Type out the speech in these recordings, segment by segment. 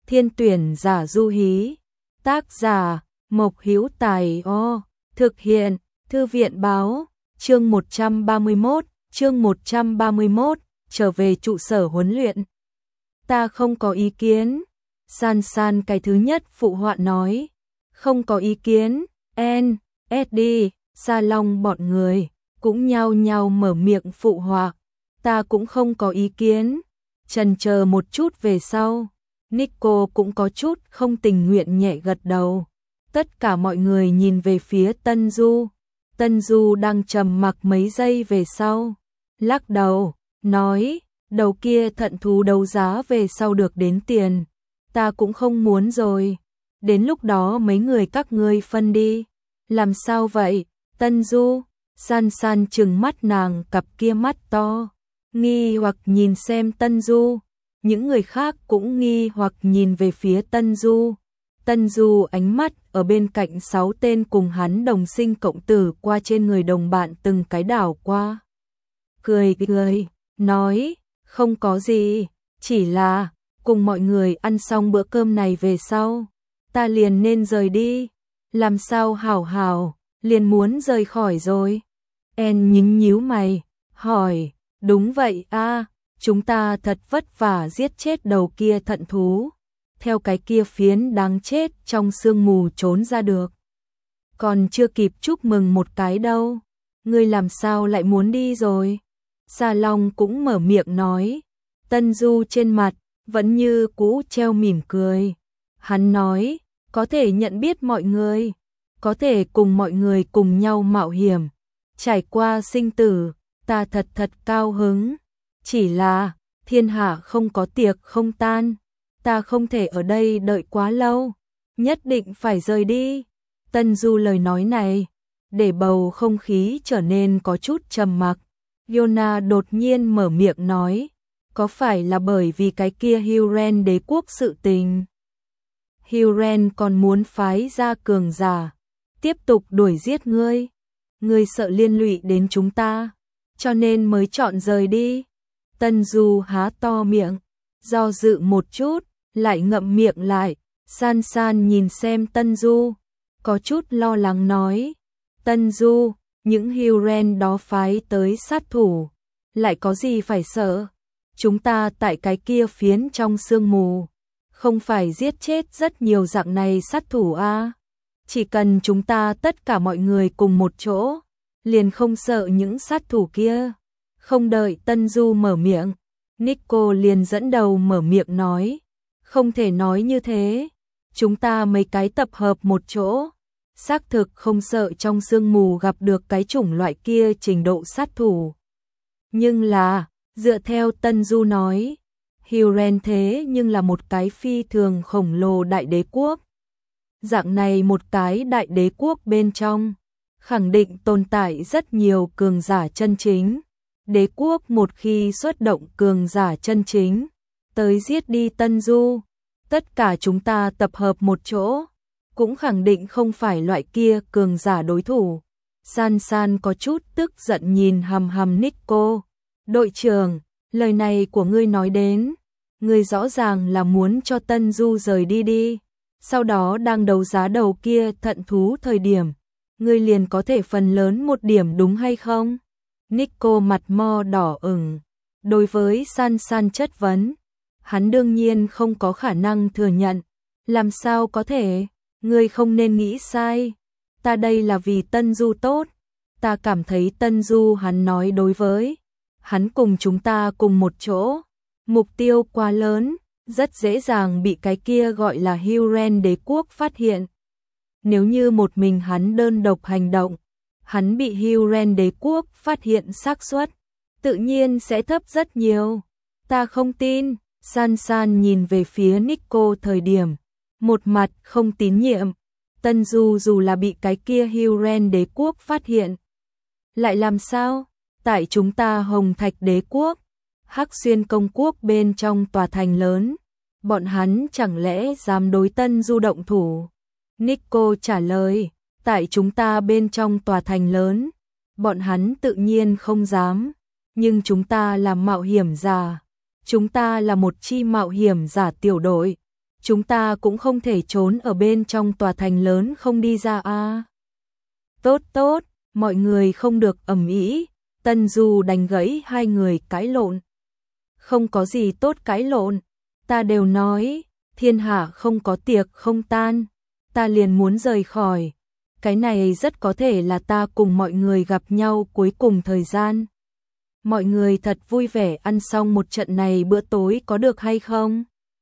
Thiên tuyển giả du hí. Tác giả Mộc Hữu Tài. Thực hiện Thư viện báo. Chương 131, trở về trụ sở huấn luyện. Ta không có ý kiến. San San cái thứ nhất phụ họa nói. Không có ý kiến. SD, Sa Long bọn người cũng nhao nhao mở miệng phụ họa. Ta cũng không có ý kiến. Chần chờ một chút về sau, Nico cũng có chút không tình nguyện nhẹ gật đầu. Tất cả mọi người nhìn về phía Tân Du. Tân Du đang trầm mặc mấy giây về sau, lắc đầu, nói, đầu kia thận thú đấu giá về sau được đến tiền, ta cũng không muốn rồi. Đến lúc đó mấy người các ngươi phân đi. Làm sao vậy, Tân Du? San San trừng mắt nàng cặp kia mắt to, nghi hoặc nhìn xem Tân Du. Những người khác cũng nghi hoặc nhìn về phía Tân Du. Tân Du ánh mắt ở bên cạnh 6 tên cùng hắn đồng sinh cộng tử qua trên người đồng bạn từng cái đảo qua. Cười, nói, không có gì, chỉ là cùng mọi người ăn xong bữa cơm này về sau, ta liền nên rời đi. Làm sao hảo, liền muốn rời khỏi rồi. En nhíu mày, hỏi, đúng vậy a, chúng ta thật vất vả giết chết đầu kia thận thú, theo cái kia phiến đáng chết trong sương mù trốn ra được. Còn chưa kịp chúc mừng một cái đâu, ngươi làm sao lại muốn đi rồi? Sa Long cũng mở miệng nói. Tân Du trên mặt vẫn như cũ treo mỉm cười. Hắn nói, có thể nhận biết mọi người, có thể cùng mọi người cùng nhau mạo hiểm, trải qua sinh tử, ta thật cao hứng. Chỉ là, thiên hạ không có tiệc không tan, ta không thể ở đây đợi quá lâu, nhất định phải rời đi. Tân Du lời nói này, để bầu không khí trở nên có chút trầm mặc. Yona đột nhiên mở miệng nói, có phải là bởi vì cái kia Huren đế quốc sự tình? Huren còn muốn phái ra cường giả, tiếp tục đuổi giết ngươi. Ngươi sợ liên lụy đến chúng ta, cho nên mới chọn rời đi. Tân Du há to miệng, do dự một chút, lại ngậm miệng lại. San San nhìn xem Tân Du, có chút lo lắng nói, Tân Du, những Huren đó phái tới sát thủ, lại có gì phải sợ? Chúng ta tại cái kia phiến trong sương mù, không phải giết chết rất nhiều dạng này sát thủ a? Chỉ cần chúng ta tất cả mọi người cùng một chỗ, liền không sợ những sát thủ kia. Không đợi Tân Du mở miệng, Nico liền dẫn đầu mở miệng nói, không thể nói như thế, chúng ta mấy cái tập hợp một chỗ, xác thực không sợ trong sương mù gặp được cái chủng loại kia trình độ sát thủ. Nhưng là, dựa theo Tân Du nói, Huren thế nhưng là một cái phi thường khổng lồ đại đế quốc. Dạng này một cái đại đế quốc bên trong, khẳng định tồn tại rất nhiều cường giả chân chính. Đế quốc một khi xuất động cường giả chân chính, tới giết đi Tân Du, tất cả chúng ta tập hợp một chỗ, cũng khẳng định không phải loại kia cường giả đối thủ. San San có chút tức giận nhìn hằm Nico. Đội trưởng, lời này của ngươi nói đến, ngươi rõ ràng là muốn cho Tân Du rời đi đi. Sau đó đang đấu giá đầu kia thận thú thời điểm, ngươi liền có thể phần lớn một điểm đúng hay không? Nico mặt mo đỏ ửng. Đối với San San chất vấn, hắn đương nhiên không có khả năng thừa nhận. Làm sao có thể? Ngươi không nên nghĩ sai. Ta đây là vì Tân Du tốt. Ta cảm thấy Tân Du hắn nói đối với hắn cùng chúng ta cùng một chỗ. Mục tiêu quá lớn, rất dễ dàng bị cái kia gọi là Huren đế quốc phát hiện. Nếu như một mình hắn đơn độc hành động, hắn bị Huren đế quốc phát hiện xác suất tự nhiên sẽ thấp rất nhiều. Ta không tin. San San nhìn về phía Nico thời điểm, một mặt không tín nhiệm. Tân Du dù là bị cái kia Huren đế quốc phát hiện, lại làm sao? Tại chúng ta Hồng Thạch đế quốc, Hắc Xuyên công quốc bên trong tòa thành lớn, bọn hắn chẳng lẽ dám đối Tân Du động thủ? Nico trả lời, tại chúng ta bên trong tòa thành lớn, bọn hắn tự nhiên không dám, nhưng chúng ta là mạo hiểm giả, chúng ta là một chi mạo hiểm giả tiểu đội, chúng ta cũng không thể trốn ở bên trong tòa thành lớn không đi ra à. Tốt tốt, mọi người không được ầm ĩ. Tân Du đánh gãy hai người cãi lộn. Không có gì tốt cãi lộn, ta đều nói, thiên hạ không có tiệc không tan, ta liền muốn rời khỏi. Cái này rất có thể là ta cùng mọi người gặp nhau cuối cùng thời gian. Mọi người thật vui vẻ ăn xong một trận này bữa tối có được hay không?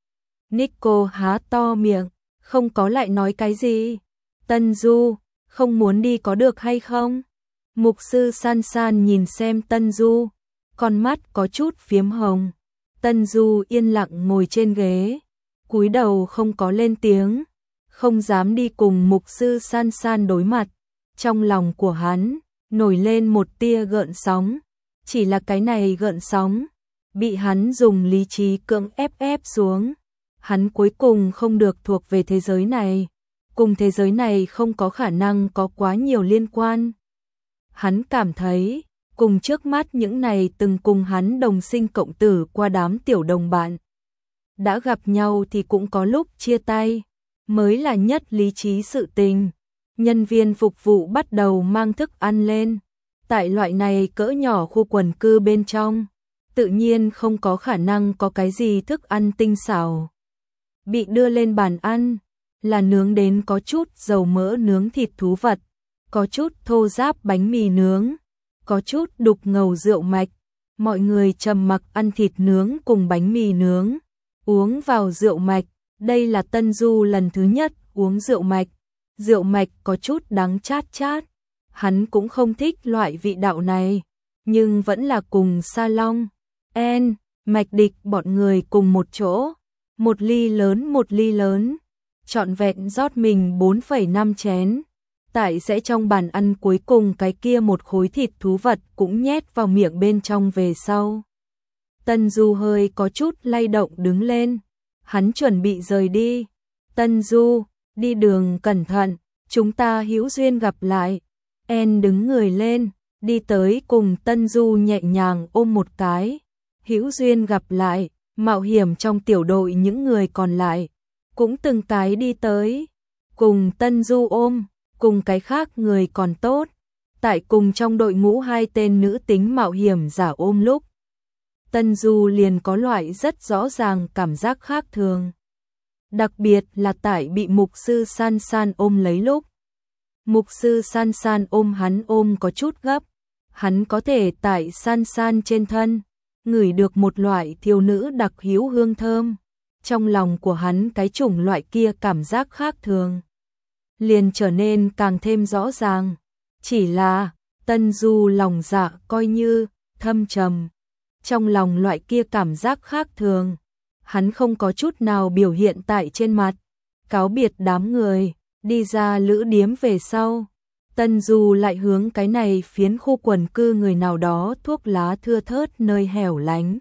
Nico há to miệng, không có lại nói cái gì. Tân Du, không muốn đi có được hay không? Mục sư San San nhìn xem Tân Du, con mắt có chút phiếm hồng. Tân Du yên lặng ngồi trên ghế, cúi đầu không có lên tiếng, không dám đi cùng mục sư San San đối mặt. Trong lòng của hắn nổi lên một tia gợn sóng, chỉ là cái này gợn sóng bị hắn dùng lý trí cưỡng ép xuống. Hắn cuối cùng không được thuộc về thế giới này, cùng thế giới này không có khả năng có quá nhiều liên quan. Hắn cảm thấy, cùng trước mắt những này từng cùng hắn đồng sinh cộng tử qua đám tiểu đồng bạn. Đã gặp nhau thì cũng có lúc chia tay, mới là nhất lý trí sự tình. Nhân viên phục vụ bắt đầu mang thức ăn lên. Tại loại này cỡ nhỏ khu quần cư bên trong, tự nhiên không có khả năng có cái gì thức ăn tinh xảo. Bị đưa lên bàn ăn, là nướng đến có chút dầu mỡ nướng thịt thú vật, có chút thô ráp bánh mì nướng, có chút đục ngầu rượu mạch. Mọi người trầm mặc ăn thịt nướng cùng bánh mì nướng, uống vào rượu mạch. Đây là Tân Du lần thứ nhất uống rượu mạch. Rượu mạch có chút đắng chát chát. Hắn cũng không thích loại vị đạo này, nhưng vẫn là cùng Sa Long, Mạch Địch bọn người cùng một chỗ. Một ly lớn, trọn vẹn rót mình 4,5 chén. Tại sẽ trong bàn ăn cuối cùng cái kia một khối thịt thú vật cũng nhét vào miệng bên trong về sau. Tân Du hơi có chút lay động đứng lên, hắn chuẩn bị rời đi. Tân Du, đi đường cẩn thận, chúng ta hữu duyên gặp lại. Đứng người lên, đi tới cùng Tân Du nhẹ nhàng ôm một cái. Hữu duyên gặp lại. Mạo hiểm trong tiểu đội những người còn lại cũng từng cái đi tới, cùng Tân Du ôm, cùng cái khác người còn tốt. Tại cùng trong đội ngũ hai tên nữ tính mạo hiểm giả ôm lúc, Tân Du liền có loại rất rõ ràng cảm giác khác thường. Đặc biệt là tại bị mục sư San San ôm lấy lúc. Mục sư San San ôm hắn ôm có chút gấp, hắn có thể tại San San trên thân ngửi được một loại thiếu nữ đặc hữu hương thơm. Trong lòng của hắn cái chủng loại kia cảm giác khác thường liền trở nên càng thêm rõ ràng. Chỉ là Tân Du lòng dạ coi như thâm trầm, trong lòng loại kia cảm giác khác thường hắn không có chút nào biểu hiện tại trên mặt. Cáo biệt đám người, đi ra lữ điếm về sau, Tân Du lại hướng cái này phiến khu quần cư người nào đó thuốc lá thưa thớt nơi hẻo lánh.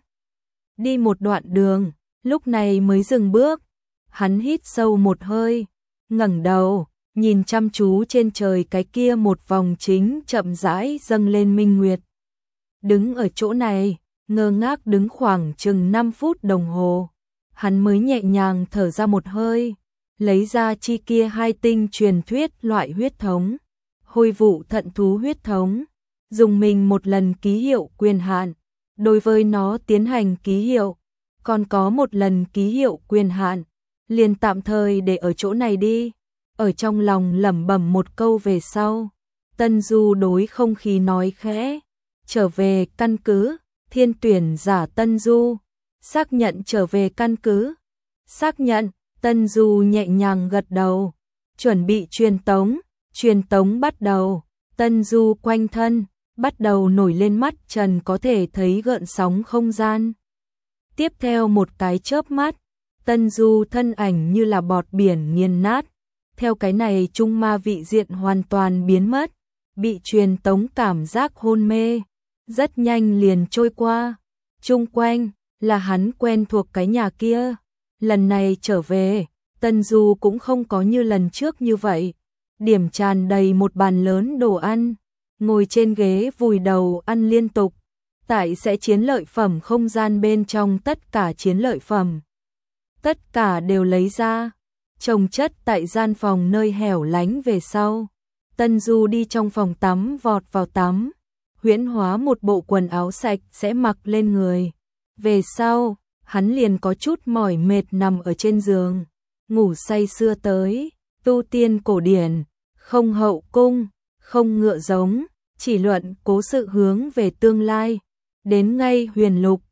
Đi một đoạn đường, lúc này mới dừng bước. Hắn hít sâu một hơi, ngẩng đầu, nhìn chăm chú trên trời cái kia một vòng chính chậm rãi dâng lên minh nguyệt. Đứng ở chỗ này, ngơ ngác đứng khoảng chừng 5 phút đồng hồ, hắn mới nhẹ nhàng thở ra một hơi, lấy ra chi kia hai tinh truyền thuyết loại huyết thống. Hôi vụ thận thú huyết thống, dùng mình một lần ký hiệu quyền hạn, đối với nó tiến hành ký hiệu, còn có một lần ký hiệu quyền hạn, liền tạm thời để ở chỗ này đi. Ở trong lòng lẩm bẩm một câu về sau, Tân Du đối không khí nói khẽ, trở về căn cứ. Thiên tuyển giả Tân Du, xác nhận trở về căn cứ. Xác nhận. Tân Du nhẹ nhàng gật đầu, chuẩn bị truyền tống. Truyền tống bắt đầu, Tân Du quanh thân bắt đầu nổi lên mắt trần có thể thấy gợn sóng không gian. Tiếp theo một cái chớp mắt, Tân Du thân ảnh như là bọt biển nghiền nát, theo cái này trung ma vị diện hoàn toàn biến mất, bị truyền tống cảm giác hôn mê, rất nhanh liền trôi qua. Chung quanh là hắn quen thuộc cái nhà kia, lần này trở về, Tân Du cũng không có như lần trước như vậy. Điểm tràn đầy một bàn lớn đồ ăn, ngồi trên ghế vùi đầu ăn liên tục. Tại sẽ chiến lợi phẩm không gian bên trong tất cả chiến lợi phẩm, tất cả đều lấy ra, chồng chất tại gian phòng nơi hẻo lánh về sau. Tân Du đi trong phòng tắm vọt vào tắm, huyễn hóa một bộ quần áo sạch sẽ mặc lên người. Về sau, hắn liền có chút mỏi mệt nằm ở trên giường, ngủ say sưa tới, tu tiên cổ điển, không hậu cung, không ngựa giống, chỉ luận cố sự hướng về tương lai. Đến ngay huyền lục,